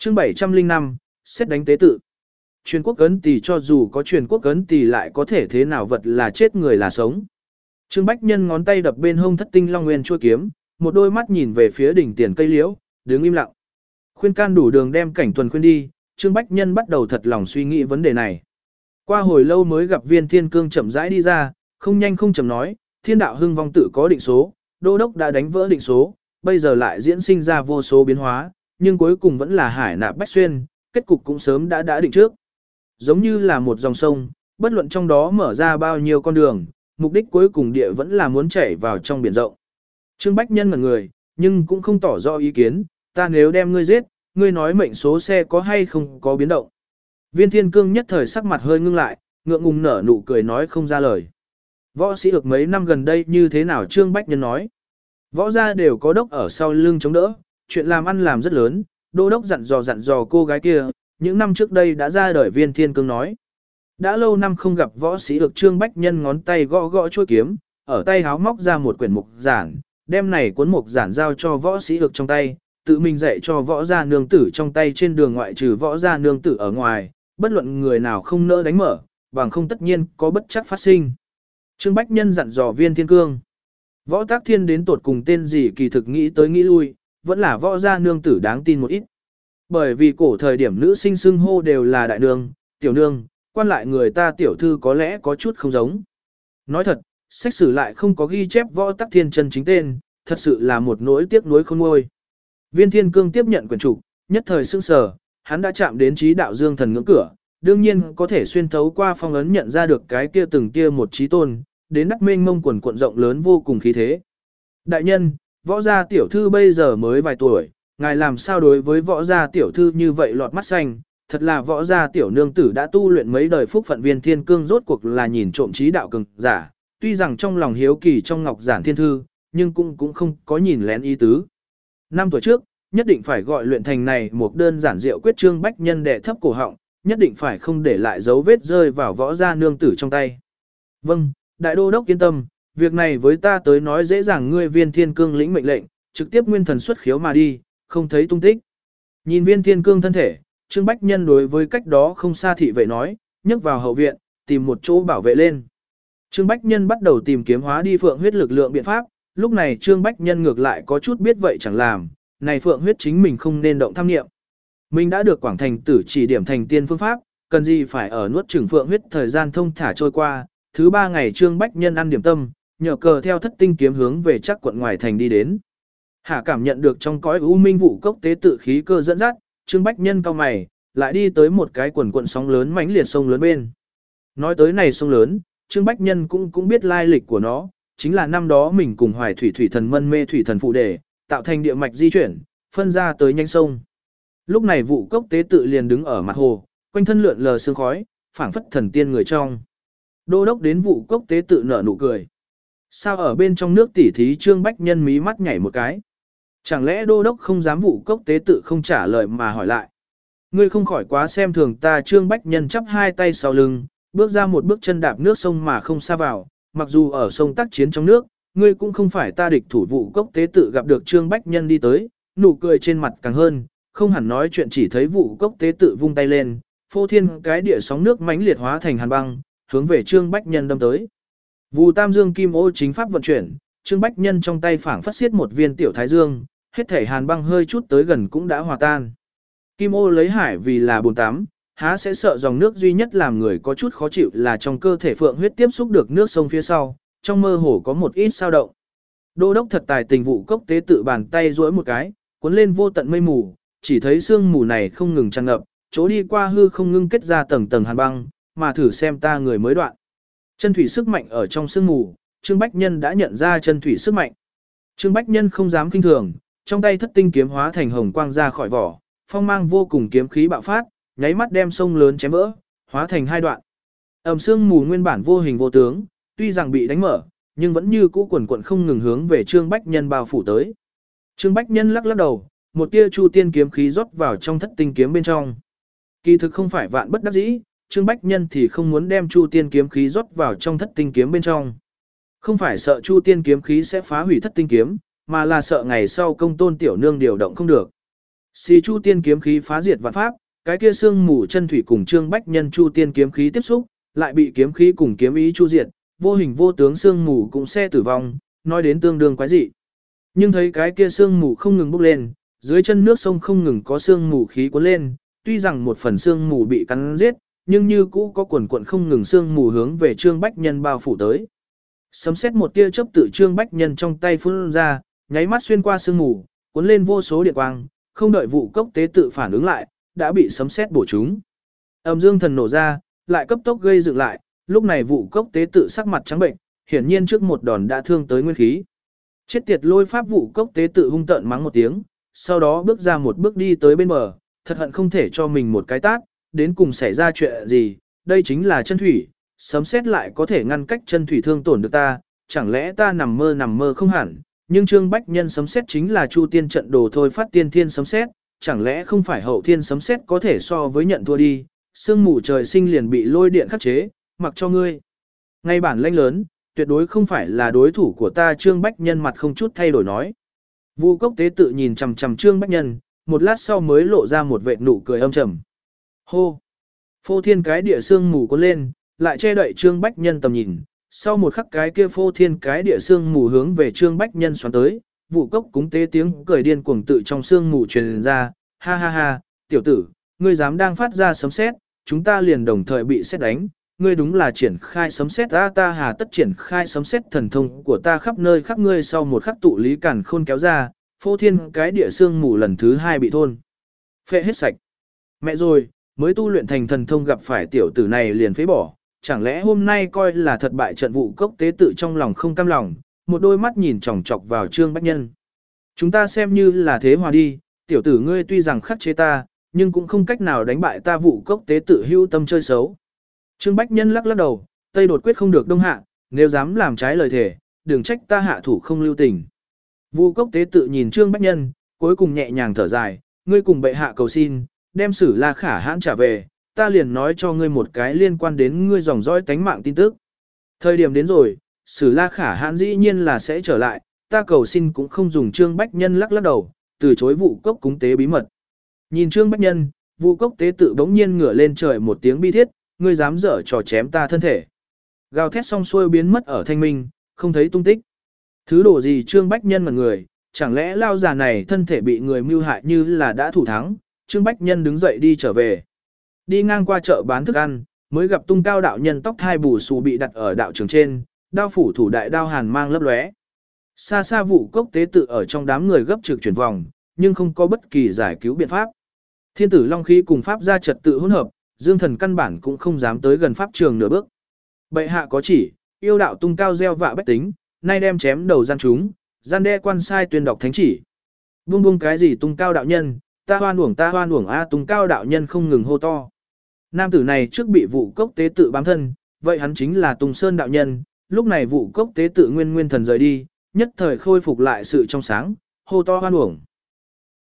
Chương 705, xét đánh tế tự. Truyền quốc cấn tỷ cho dù có truyền quốc cấn tỷ lại có thể thế nào vật là chết người là sống. Trương Bách Nhân ngón tay đập bên hông thất tinh long nguyên chuôi kiếm, một đôi mắt nhìn về phía đỉnh tiền cây liễu, đứng im lặng. Khuyên can đủ đường đem Cảnh Tuần khuyên đi, Trương Bách Nhân bắt đầu thật lòng suy nghĩ vấn đề này. Qua hồi lâu mới gặp Viên Thiên Cương chậm rãi đi ra, không nhanh không chậm nói, thiên đạo hưng vong tự có định số, đô đốc đã đánh vỡ định số, bây giờ lại diễn sinh ra vô số biến hóa, nhưng cuối cùng vẫn là hải nạp bách xuyên, kết cục cũng sớm đã định trước. Giống như là một dòng sông, bất luận trong đó mở ra bao nhiêu con đường, mục đích cuối cùng địa vẫn là muốn chảy vào trong biển rộng. Trương Bách Nhân ngẩn người, nhưng cũng không tỏ rõ ý kiến, ta nếu đem ngươi giết, ngươi nói mệnh số xe có hay không có biến động. Viên Thiên Cương nhất thời sắc mặt hơi ngưng lại, ngượng ngùng nở nụ cười nói không ra lời. Võ sĩ được mấy năm gần đây như thế nào Trương Bách Nhân nói. Võ gia đều có đốc ở sau lưng chống đỡ, chuyện làm ăn làm rất lớn, đô đốc dặn dò cô gái kia, những năm trước đây đã ra đời. Viên Thiên Cương nói. Đã lâu năm không gặp võ sĩ được Trương Bách Nhân ngón tay gõ gõ chuôi kiếm, ở tay háo móc ra một quyển mục giản, đem này cuốn mục giản giao cho võ sĩ được trong tay, tự mình dạy cho võ gia nương tử trong tay trên đường ngoại trừ võ gia nương tử ở ngoài, bất luận người nào không nỡ đánh mở, bằng không tất nhiên có bất chắc phát sinh. Trương Bách Nhân dặn dò Viên Thiên Cương. Võ Tác Thiên đến tột cùng tên gì kỳ thực nghĩ tới nghĩ lui, vẫn là võ gia nương tử đáng tin một ít. Bởi vì cổ thời điểm nữ sinh xưng hô đều là đại nương, tiểu nương, quan lại người ta tiểu thư có lẽ có chút không giống. Nói thật, sách sử lại không có ghi chép Võ Tắc Thiên chân chính tên, thật sự là một nỗi tiếc nuối khôn nguôi. Viên Thiên Cương tiếp nhận quyển trục, nhất thời sững sờ, hắn đã chạm đến trí đạo dương thần ngưỡng cửa, đương nhiên có thể xuyên thấu qua phong ấn nhận ra được cái kia từng kia một trí tôn, đến đắc mênh mông quần cuộn rộng lớn vô cùng khí thế. Đại nhân, võ gia tiểu thư bây giờ mới vài tuổi, ngài làm sao đối với võ gia tiểu thư như vậy lọt mắt xanh, thật là võ gia tiểu nương tử đã tu luyện mấy đời phúc phận. Viên Thiên Cương rốt cuộc là nhìn trộm trí đạo cường giả, tuy rằng trong lòng hiếu kỳ trong ngọc giản thiên thư, nhưng cũng không có nhìn lén ý tứ. 5 tuổi trước, nhất định phải gọi luyện thành này một đơn giản diệu quyết. Trương Bách Nhân đệ thấp cổ họng, nhất định phải không để lại dấu vết rơi vào võ gia nương tử trong tay. Vâng, đại đô đốc yên tâm, việc này với ta tới nói dễ dàng. Ngươi Viên Thiên Cương lĩnh mệnh lệnh, trực tiếp nguyên thần xuất khiếu mà đi, không thấy tung tích. Nhìn Viên Thiên Cương thân thể, Trương Bách Nhân đối với cách đó không xa thị vệ nói, nhấc vào hậu viện, tìm một chỗ bảo vệ lên. Trương Bách Nhân bắt đầu tìm kiếm hóa đi phượng huyết lực lượng biện pháp, lúc này Trương Bách Nhân ngược lại có chút biết vậy chẳng làm, này phượng huyết chính mình không nên động tham niệm. Mình đã được Quảng Thành Tử chỉ điểm thành tiên phương pháp, cần gì phải ở nuốt chửng phượng huyết thời gian thông thả trôi qua. Thứ 3 ngày Trương Bách Nhân ăn điểm tâm, nhờ cờ theo thất tinh kiếm hướng về chắc quận ngoài thành đi đến. Hạ cảm nhận được trong cõi u minh vụ cốc tế tự khí cơ dẫn dắt, Trương Bách Nhân cau mày, lại đi tới một cái quần cuộn sóng lớn mãnh liệt sông lớn bên. Nói tới này sông lớn, Trương Bách Nhân cũng biết lai lịch của nó, chính là năm đó mình cùng Hoài Thủy thần mân mê thủy thần phụ đề, tạo thành địa mạch di chuyển, phân ra tới nhanh sông. Lúc này vụ cốc tế tự liền đứng ở mặt hồ, quanh thân lượn lờ sương khói, phảng phất thần tiên người trong. Đô đốc đến vụ cốc tế tự nở nụ cười. Sao ở bên trong nước tỉ thí? Trương Bách Nhân mí mắt nhảy một cái. Chẳng lẽ đô đốc không dám vụ cốc tế tự không trả lời mà hỏi lại. Ngươi không khỏi quá xem thường ta. Trương Bách Nhân chắp hai tay sau lưng, bước ra một bước chân đạp nước sông mà không xa vào, mặc dù ở sông tác chiến trong nước, ngươi cũng không phải ta địch thủ. Vụ cốc tế tự gặp được Trương Bách Nhân đi tới, nụ cười trên mặt càng hơn, không hẳn nói chuyện, chỉ thấy vụ cốc tế tự vung tay lên, phô thiên cái địa sóng nước mãnh liệt hóa thành hàn băng, hướng về Trương Bách Nhân đâm tới. Vụ tam dương kim ô chính pháp vận chuyển, Trương Bách Nhân trong tay phảng phất xiết một viên tiểu thái dương, hết thể hàn băng hơi chút tới gần cũng đã hòa tan. Kim ô lấy hải vì là bồn tắm, há sẽ sợ dòng nước duy nhất làm người có chút khó chịu là trong cơ thể phượng huyết tiếp xúc được nước sông phía sau, trong mơ hồ có một ít sao động. Đô đốc thật tài tình. Vụ cốc tế tự bàn tay duỗi một cái, cuốn lên vô tận mây mù, chỉ thấy sương mù này không ngừng tràn ngập, chỗ đi qua hư không ngưng kết ra tầng tầng hàn băng, mà thử xem ta người mới đoạn. Chân thủy sức mạnh ở trong sương mù, Trương Bách Nhân đã nhận ra chân thủy sức mạnh. Trương Bách Nhân không dám kinh thường, trong tay thất tinh kiếm hóa thành hồng quang ra khỏi vỏ, phong mang vô cùng kiếm khí bạo phát, nháy mắt đem sông lớn chém vỡ, hóa thành hai đoạn. Sương mù nguyên bản vô hình vô tướng, tuy rằng bị đánh mở, nhưng vẫn như cũ quần quần không ngừng hướng về Trương Bách Nhân bao phủ tới. Trương Bách Nhân lắc lắc đầu, một tia chu tiên kiếm khí rót vào trong thất tinh kiếm bên trong. Kỳ thực không phải vạn bất đắc dĩ, Trương Bách Nhân thì không muốn đem chu tiên kiếm khí rót vào trong thất tinh kiếm bên trong. Không phải sợ chu tiên kiếm khí sẽ phá hủy thất tinh kiếm, mà là sợ ngày sau công tôn tiểu nương điều động không được. Xí Chu Tiên kiếm khí phá diệt vạn pháp, cái kia xương mù chân thủy cùng Trương Bách Nhân Chu Tiên kiếm khí tiếp xúc, lại bị kiếm khí cùng kiếm ý chu diệt, vô hình vô tướng xương mù cũng sẽ tử vong, nói đến tương đương quái dị. Nhưng thấy cái kia xương mù không ngừng bốc lên, dưới chân nước sông không ngừng có xương mù khí cuốn lên, tuy rằng một phần xương mù bị cắn giết, nhưng như cũ có quần quần không ngừng xương mù hướng về Trương Bách Nhân bao phủ tới. Sấm sét một tia chớp tự Trương Bách Nhân trong tay phun ra, nháy mắt xuyên qua xương mù, cuốn lên vô số điện quang, không đợi vụ cốc tế tự phản ứng lại, đã bị sấm sét bổ trúng. Âm dương thần nổ ra, lại cấp tốc gây dựng lại, lúc này vụ cốc tế tự sắc mặt trắng bệnh, hiển nhiên trước một đòn đã thương tới nguyên khí. Chết tiệt lôi pháp vụ cốc tế tự hung tợn mắng một tiếng, sau đó bước ra một bước đi tới bên bờ, thật hận không thể cho mình một cái tát, đến cùng xảy ra chuyện gì, đây chính là chân thủy, sấm sét lại có thể ngăn cách chân thủy thương tổn được ta, chẳng lẽ ta nằm mơ không hẳn, nhưng Trương Bách Nhân sấm sét chính là Chu Tiên trận đồ thôi phát tiên thiên sấm sét, chẳng lẽ không phải hậu thiên sấm sét có thể so với nhận thua đi, sương mù trời sinh liền bị lôi điện khắc chế, mặc cho ngươi. Ngay bản lãnh lớn, tuyệt đối không phải là đối thủ của ta. Trương Bách Nhân mặt không chút thay đổi nói. Vu Cốc tế tự nhìn chằm chằm Trương Bách Nhân, một lát sau mới lộ ra một vệt nụ cười âm trầm. Hô! Phô thiên cái địa sương mù cuốn lên, lại che đậy Trương Bách Nhân tầm nhìn. Sau một khắc cái kia phô thiên cái địa sương mù hướng về Trương Bách Nhân xoắn tới, Vu Cốc cúng tế tiếng cười điên cuồng tự trong sương mù truyền ra, ha ha ha, tiểu tử, ngươi dám đang phát ra sấm sét, chúng ta liền đồng thời bị sét đánh, ngươi đúng là triển khai sấm sét ta hà tất triển khai sấm sét thần thông của ta khắp nơi khắp ngươi. Sau một khắc tụ lý càn khôn kéo ra, phô thiên cái địa sương mù lần thứ 2 bị thôn phệ hết sạch. Mẹ rồi, mới tu luyện thành thần thông gặp phải tiểu tử này liền phế bỏ, chẳng lẽ hôm nay coi là thật bại trận. Vụ cốc tế tự trong lòng không cam lòng, một đôi mắt nhìn chòng chọc vào Trương Bách Nhân. Chúng ta xem như là thế hòa đi, tiểu tử ngươi tuy rằng khắc chế ta, nhưng cũng không cách nào đánh bại ta. Vụ cốc tế tự hưu tâm chơi xấu. Trương Bách Nhân lắc lắc đầu, Tây đột quyết không được đông hạ, nếu dám làm trái lời thề, đừng trách ta hạ thủ không lưu tình. Vu Cốc tế tự nhìn Trương Bách Nhân, cuối cùng nhẹ nhàng thở dài, ngươi cùng bệ hạ cầu xin, đem Sử La Khả Hãn trả về, ta liền nói cho ngươi một cái liên quan đến ngươi dòng dõi tánh mạng tin tức. Thời điểm đến rồi, Sử La Khả Hãn dĩ nhiên là sẽ trở lại, ta cầu xin cũng không dùng. Trương Bách Nhân lắc lắc đầu, từ chối Vu Cốc cúng tế bí mật. Nhìn Trương Bách Nhân, Vu Cốc tế tự bỗng nhiên ngửa lên trời một tiếng bi thiết, ngươi dám dở trò chém ta thân thể. Gào thét xong xuôi biến mất ở thanh minh, không thấy tung tích. Thứ đồ gì? Trương Bách Nhân mà người, chẳng lẽ lao già này thân thể bị người mưu hại như là đã thủ thắng. Trương Bách Nhân đứng dậy đi trở về. Đi ngang qua chợ bán thức ăn, mới gặp Tung Cao đạo nhân tóc hai bù xù bị đặt ở đạo trường trên, đao phủ thủ đại đao hàn mang lấp lóe. Xa xa Vụ Cốc tế tự ở trong đám người gấp trực chuyển vòng, nhưng không có bất kỳ giải cứu biện pháp. Thiên tử long khí cùng pháp gia trật tự hỗn hợp, Dương Thần căn bản cũng không dám tới gần pháp trường nửa bước. Bệ hạ có chỉ, yêu đạo Tung Cao gieo vạ bách tính, nay đem chém đầu gian chúng, gian đe quan sai tuyên đọc thánh chỉ. Buông buông cái gì Tung Cao đạo nhân, ta hoan uổng a. Tung Cao đạo nhân không ngừng hô to. Nam tử này trước bị Vụ Cốc tế tự bám thân, vậy hắn chính là Tùng Sơn đạo nhân. Lúc này Vụ Cốc tế tự nguyên thần rời đi, nhất thời khôi phục lại sự trong sáng, hô to hoan uổng.